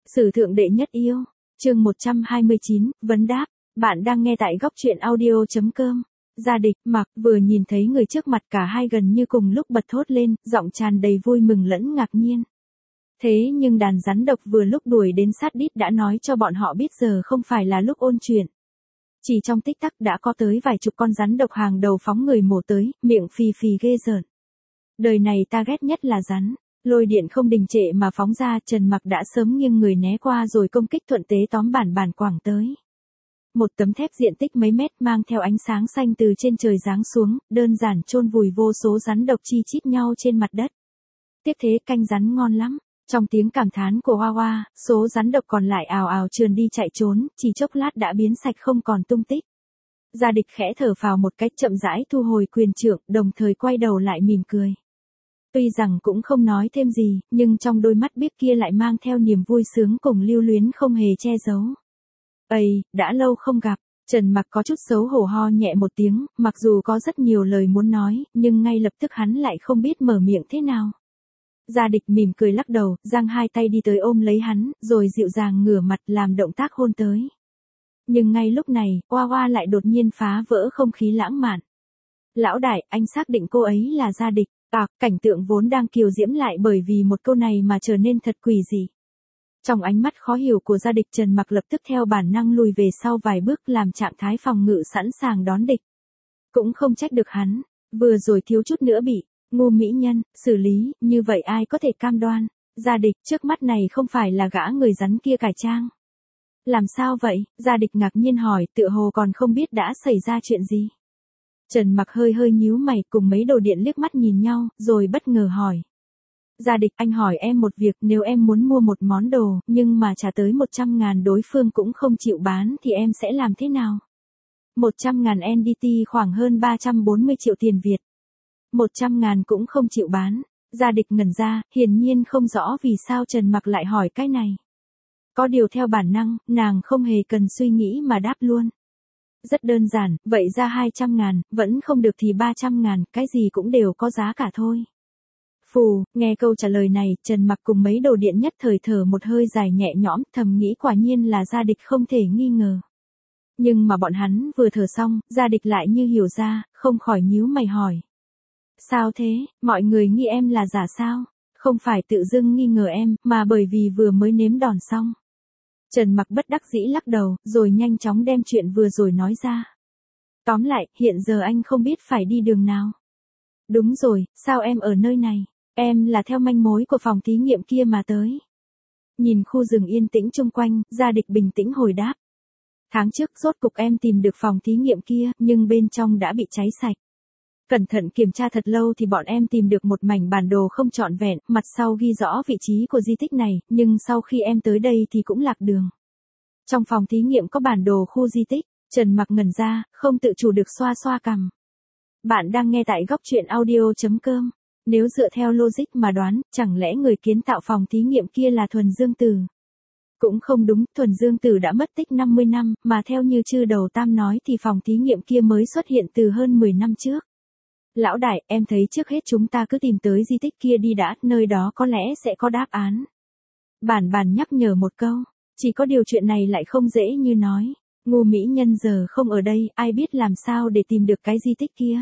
Sử thượng đệ nhất yêu. Chương 129, vấn đáp. Bạn đang nghe tại góc truyện audio.com. Gia Địch, Mặc vừa nhìn thấy người trước mặt cả hai gần như cùng lúc bật thốt lên, giọng tràn đầy vui mừng lẫn ngạc nhiên. Thế nhưng đàn rắn độc vừa lúc đuổi đến sát đít đã nói cho bọn họ biết giờ không phải là lúc ôn chuyện. Chỉ trong tích tắc đã có tới vài chục con rắn độc hàng đầu phóng người mổ tới, miệng phì phì ghê rợn. Đời này ta ghét nhất là rắn. Lôi điện không đình trệ mà phóng ra, Trần Mặc đã sớm nghiêng người né qua rồi công kích thuận tế tóm bản quẳng tới. Một tấm thép diện tích mấy mét mang theo ánh sáng xanh từ trên trời giáng xuống, đơn giản chôn vùi vô số rắn độc chi chít nhau trên mặt đất. Tiếp thế canh rắn ngon lắm. Trong tiếng cảm thán của Hoa Hoa, số rắn độc còn lại ào ào trườn đi chạy trốn, chỉ chốc lát đã biến sạch không còn tung tích. Gia Địch khẽ thở phào một cách chậm rãi thu hồi quyền trượng, đồng thời quay đầu lại mỉm cười. Tuy rằng cũng không nói thêm gì, nhưng trong đôi mắt biếc kia lại mang theo niềm vui sướng cùng lưu luyến không hề che giấu. Ây, đã lâu không gặp, Trần Mặc có chút xấu hổ ho nhẹ một tiếng, mặc dù có rất nhiều lời muốn nói, nhưng ngay lập tức hắn lại không biết mở miệng thế nào. Gia Địch mỉm cười lắc đầu, giang hai tay đi tới ôm lấy hắn, rồi dịu dàng ngửa mặt làm động tác hôn tới. Nhưng ngay lúc này, Hoa Hoa lại đột nhiên phá vỡ không khí lãng mạn. Lão đại, anh xác định cô ấy là Gia Địch. Cảnh tượng vốn đang kiều diễm lại bởi vì một câu này mà trở nên thật quỷ dị. Trong ánh mắt khó hiểu của Gia Địch, Trần Mặc lập tức theo bản năng lùi về sau vài bước làm trạng thái phòng ngự sẵn sàng đón địch. Cũng không trách được hắn, vừa rồi thiếu chút nữa bị ngu mỹ nhân xử lý, như vậy ai có thể cam đoan, Gia Địch trước mắt này không phải là gã người rắn kia cải trang. Làm sao vậy? Gia Địch ngạc nhiên hỏi, tựa hồ còn không biết đã xảy ra chuyện gì. Trần Mặc hơi nhíu mày, cùng mấy đồ điện liếc mắt nhìn nhau, rồi bất ngờ hỏi. Gia Địch, anh hỏi em một việc, nếu em muốn mua một món đồ, nhưng mà trả tới 100.000 đối phương cũng không chịu bán thì em sẽ làm thế nào? 100.000 NDT khoảng hơn 340 triệu tiền Việt. 100.000 cũng không chịu bán. Gia Địch ngẩn ra, hiển nhiên không rõ vì sao Trần Mặc lại hỏi cái này. Có điều theo bản năng, nàng không hề cần suy nghĩ mà đáp luôn. Rất đơn giản, vậy ra 200.000, vẫn không được thì 300.000, cái gì cũng đều có giá cả thôi. Phù, nghe câu trả lời này, Trần Mặc cùng mấy đồ điện nhất thời thở một hơi dài nhẹ nhõm, thầm nghĩ quả nhiên là Gia Địch không thể nghi ngờ. Nhưng mà bọn hắn vừa thở xong, Gia Địch lại như hiểu ra, không khỏi nhíu mày hỏi. Sao thế, mọi người nghi em là giả sao? Không phải tự dưng nghi ngờ em, mà bởi vì vừa mới nếm đòn xong. Trần Mặc bất đắc dĩ lắc đầu, rồi nhanh chóng đem chuyện vừa rồi nói ra. Tóm lại, hiện giờ anh không biết phải đi đường nào. Đúng rồi, sao em ở nơi này? Em là theo manh mối của phòng thí nghiệm kia mà tới. Nhìn khu rừng yên tĩnh chung quanh, Gia Địch bình tĩnh hồi đáp. Tháng trước rốt cục em tìm được phòng thí nghiệm kia, nhưng bên trong đã bị cháy sạch. Cẩn thận kiểm tra thật lâu thì bọn em tìm được một mảnh bản đồ không trọn vẹn, mặt sau ghi rõ vị trí của di tích này, nhưng sau khi em tới đây thì cũng lạc đường. Trong phòng thí nghiệm có bản đồ khu di tích, Trần Mặc ngẩn ra, không tự chủ được xoa xoa cằm. Bạn đang nghe tại góc truyện audio.com. Nếu dựa theo logic mà đoán, chẳng lẽ người kiến tạo phòng thí nghiệm kia là Thuần Dương Tử? Cũng không đúng, Thuần Dương Tử đã mất tích 50 năm, mà theo như chư đầu tam nói thì phòng thí nghiệm kia mới xuất hiện từ hơn 10 năm trước. Lão đại, em thấy trước hết chúng ta cứ tìm tới di tích kia đi đã, nơi đó có lẽ sẽ có đáp án. Bản nhắc nhở một câu, chỉ có điều chuyện này lại không dễ như nói. Ngu mỹ nhân giờ không ở đây, ai biết làm sao để tìm được cái di tích kia.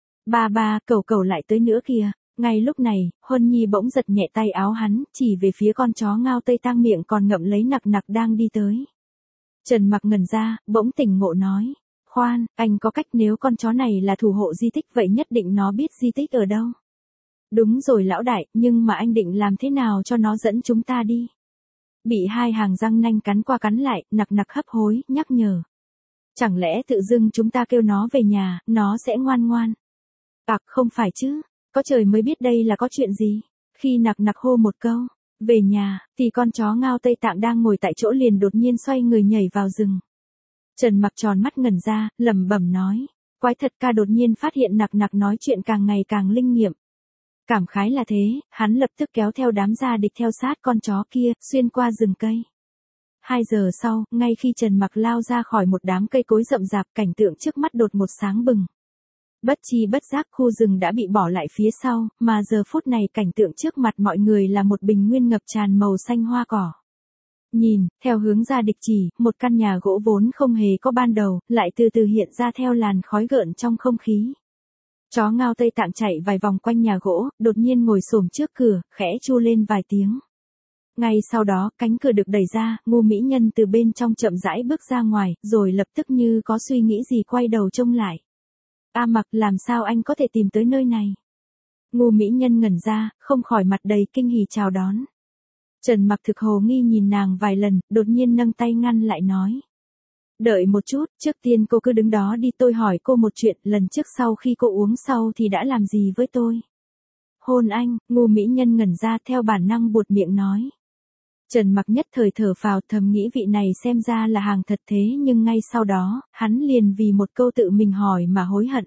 Ba, cẩu lại tới nữa kìa. Ngay lúc này, Huân Nhi bỗng giật nhẹ tay áo hắn, chỉ về phía con chó ngao tây tang miệng còn ngậm lấy nặc đang đi tới. Trần Mặc ngẩn ra, bỗng tỉnh ngộ nói. Khoan, anh có cách, nếu con chó này là thủ hộ di tích vậy nhất định nó biết di tích ở đâu. Đúng rồi lão đại, nhưng mà anh định làm thế nào cho nó dẫn chúng ta đi? Bị hai hàng răng nanh cắn qua cắn lại, nặc hấp hối, nhắc nhở. Chẳng lẽ tự dưng chúng ta kêu nó về nhà, nó sẽ ngoan? Không phải chứ, có trời mới biết đây là có chuyện gì. Khi nặc hô một câu, về nhà, thì con chó ngao Tây Tạng đang ngồi tại chỗ liền đột nhiên xoay người nhảy vào rừng. Trần Mặc tròn mắt ngẩn ra, lẩm bẩm nói. Quái thật, ca đột nhiên phát hiện nặc nói chuyện càng ngày càng linh nghiệm. Cảm khái là thế, hắn lập tức kéo theo đám Gia Địch theo sát con chó kia, xuyên qua rừng cây. 2 giờ sau, ngay khi Trần Mặc lao ra khỏi một đám cây cối rậm rạp, cảnh tượng trước mắt đột một sáng bừng. Bất chi bất giác khu rừng đã bị bỏ lại phía sau, mà giờ phút này cảnh tượng trước mặt mọi người là một bình nguyên ngập tràn màu xanh hoa cỏ. Nhìn, theo hướng Gia Địch chỉ, một căn nhà gỗ vốn không hề có ban đầu, lại từ từ hiện ra theo làn khói gợn trong không khí. Chó Ngao Tây Tạng chạy vài vòng quanh nhà gỗ, đột nhiên ngồi xổm trước cửa, khẽ chu lên vài tiếng. Ngay sau đó, cánh cửa được đẩy ra, Ngô Mỹ Nhân từ bên trong chậm rãi bước ra ngoài, rồi lập tức như có suy nghĩ gì quay đầu trông lại. A Mặc, làm sao anh có thể tìm tới nơi này? Ngô Mỹ Nhân ngẩn ra, không khỏi mặt đầy kinh hỉ chào đón. Trần Mặc thực hồ nghi nhìn nàng vài lần, đột nhiên nâng tay ngăn lại nói. Đợi một chút, trước tiên cô cứ đứng đó đi, tôi hỏi cô một chuyện, lần trước sau khi cô uống sau thì đã làm gì với tôi? Hôn anh. Ngô Mỹ Nhân ngẩn ra, theo bản năng buột miệng nói. Trần Mặc nhất thời thở phào, thầm nghĩ vị này xem ra là hàng thật, thế nhưng ngay sau đó, hắn liền vì một câu tự mình hỏi mà hối hận.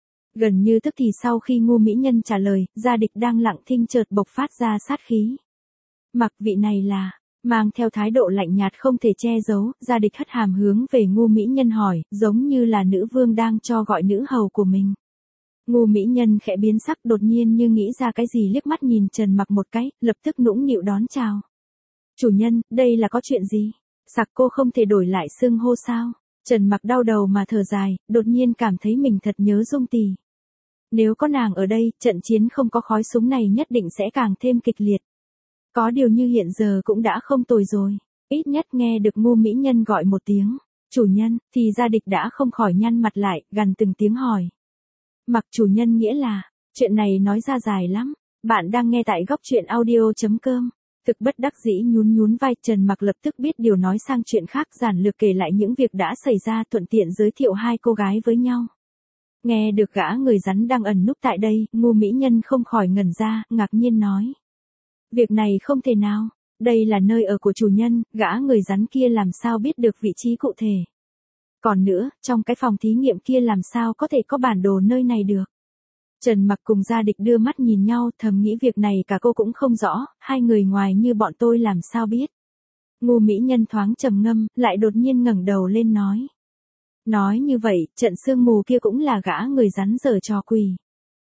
Gần như tức thì sau khi Ngô Mỹ Nhân trả lời, Gia Địch đang lặng thinh chợt bộc phát ra sát khí. Mặc, vị này là, mang theo thái độ lạnh nhạt không thể che giấu, Gia Địch hất hàm hướng về Ngô Mỹ Nhân hỏi, giống như là nữ vương đang cho gọi nữ hầu của mình. Ngô Mỹ Nhân khẽ biến sắc, đột nhiên như nghĩ ra cái gì, liếc mắt nhìn Trần Mặc một cái, lập tức nũng nịu đón chào. Chủ nhân, đây là có chuyện gì? Sặc, cô không thể đổi lại xưng hô sao? Trần Mặc đau đầu mà thở dài, đột nhiên cảm thấy mình thật nhớ Dung Tì. Nếu có nàng ở đây, trận chiến không có khói súng này nhất định sẽ càng thêm kịch liệt. Có điều như hiện giờ cũng đã không tồi rồi. Ít nhất nghe được Ngô Mỹ Nhân gọi một tiếng chủ nhân, thì Gia Địch đã không khỏi nhăn mặt lại, gằn từng tiếng hỏi. Mặc, chủ nhân nghĩa là, chuyện này nói ra dài lắm. Bạn đang nghe tại góc truyện audio.com. Thực bất đắc dĩ nhún vai, Trần Mặc lập tức biết điều, nói sang chuyện khác, giản lược kể lại những việc đã xảy ra, thuận tiện giới thiệu hai cô gái với nhau. Nghe được gã người rắn đang ẩn núp tại đây, Ngô Mỹ Nhân không khỏi ngẩn ra, ngạc nhiên nói. Việc này không thể nào, đây là nơi ở của chủ nhân, gã người rắn kia làm sao biết được vị trí cụ thể. Còn nữa, trong cái phòng thí nghiệm kia làm sao có thể có bản đồ nơi này được. Trần Mặc cùng Gia Địch đưa mắt nhìn nhau, thầm nghĩ việc này cả cô cũng không rõ, hai người ngoài như bọn tôi làm sao biết. Ngô Mỹ Nhân thoáng trầm ngâm, lại đột nhiên ngẩng đầu lên nói. Nói như vậy, trận sương mù kia cũng là gã người rắn giở trò quỷ.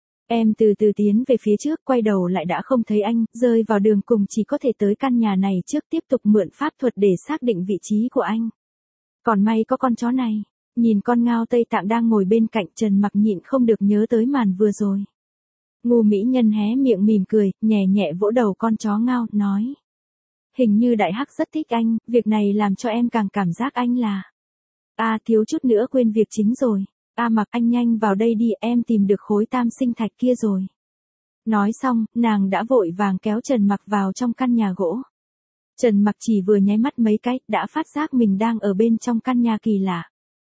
Em từ từ tiến về phía trước, quay đầu lại đã không thấy anh, rơi vào đường cùng, chỉ có thể tới căn nhà này trước, tiếp tục mượn pháp thuật để xác định vị trí của anh. Còn may có con chó này. Nhìn con Ngao Tây Tạng đang ngồi bên cạnh, Trần Mặc nhịn không được nhớ tới màn vừa rồi. Ngô Mỹ Nhân hé miệng mỉm cười, nhẹ nhẹ vỗ đầu con chó Ngao, nói. Hình như Đại Hắc rất thích anh, việc này làm cho em càng cảm giác anh là. Thiếu chút nữa quên việc chính rồi. Mặc, anh nhanh vào đây đi, em tìm được khối tam sinh thạch kia rồi. Nói xong, nàng đã vội vàng kéo Trần Mặc vào trong căn nhà gỗ. Trần Mặc chỉ vừa nháy mắt mấy cái, đã phát giác mình đang ở bên trong căn nhà kỳ lạ.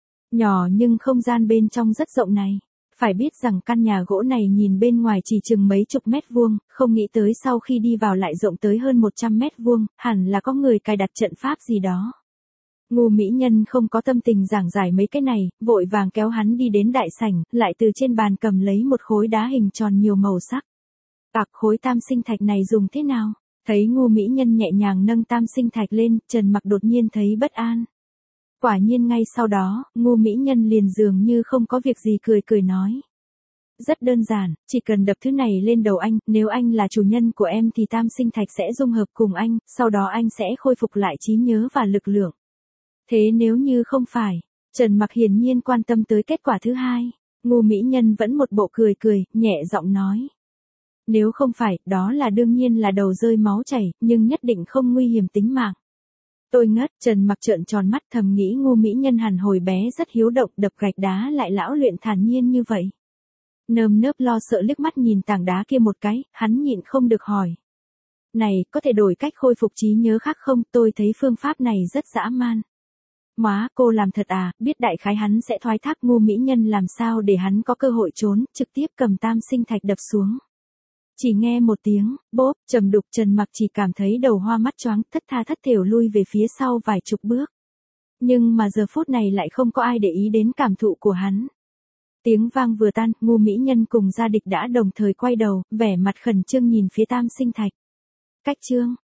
Nhỏ nhưng không gian bên trong rất rộng này. Phải biết rằng căn nhà gỗ này nhìn bên ngoài chỉ chừng mấy chục mét vuông, không nghĩ tới sau khi đi vào lại rộng tới hơn 100 mét vuông, hẳn là có người cài đặt trận pháp gì đó. Ngô Mỹ Nhân không có tâm tình giảng giải mấy cái này, vội vàng kéo hắn đi đến đại sảnh, lại từ trên bàn cầm lấy một khối đá hình tròn nhiều màu sắc. Khối tam sinh thạch này dùng thế nào? Thấy Ngô Mỹ Nhân nhẹ nhàng nâng tam sinh thạch lên, Trần Mặc đột nhiên thấy bất an. Quả nhiên ngay sau đó, Ngô Mỹ Nhân liền dường như không có việc gì cười nói. Rất đơn giản, chỉ cần đập thứ này lên đầu anh, nếu anh là chủ nhân của em thì tam sinh thạch sẽ dung hợp cùng anh, sau đó anh sẽ khôi phục lại trí nhớ và lực lượng. Thế nếu như không phải, Trần Mặc hiển nhiên quan tâm tới kết quả thứ hai. Ngô Mỹ Nhân vẫn một bộ cười, nhẹ giọng nói. Nếu không phải, đó là đương nhiên là đầu rơi máu chảy, nhưng nhất định không nguy hiểm tính mạng. Tôi ngất, Trần Mặc trợn tròn mắt, thầm nghĩ Ngô Mỹ Nhân hẳn hồi bé rất hiếu động, đập gạch đá lại lão luyện thản nhiên như vậy. Nơm nớp lo sợ liếc mắt nhìn tảng đá kia một cái, hắn nhịn không được hỏi. Này, có thể đổi cách khôi phục trí nhớ khác không? Tôi thấy phương pháp này rất dã man. Má, cô làm thật à? Biết đại khái hắn sẽ thoái thác. Ngô Mỹ Nhân làm sao để hắn có cơ hội trốn, trực tiếp cầm tam sinh thạch đập xuống. Chỉ nghe một tiếng, bốp, trầm đục, Trần Mặc chỉ cảm thấy đầu hoa mắt choáng, thất tha thất thểu lui về phía sau vài chục bước. Nhưng mà giờ phút này lại không có ai để ý đến cảm thụ của hắn. Tiếng vang vừa tan, Ngô Mỹ Nhân cùng Gia Địch đã đồng thời quay đầu, vẻ mặt khẩn trương nhìn phía tam sinh thạch. Cách chương.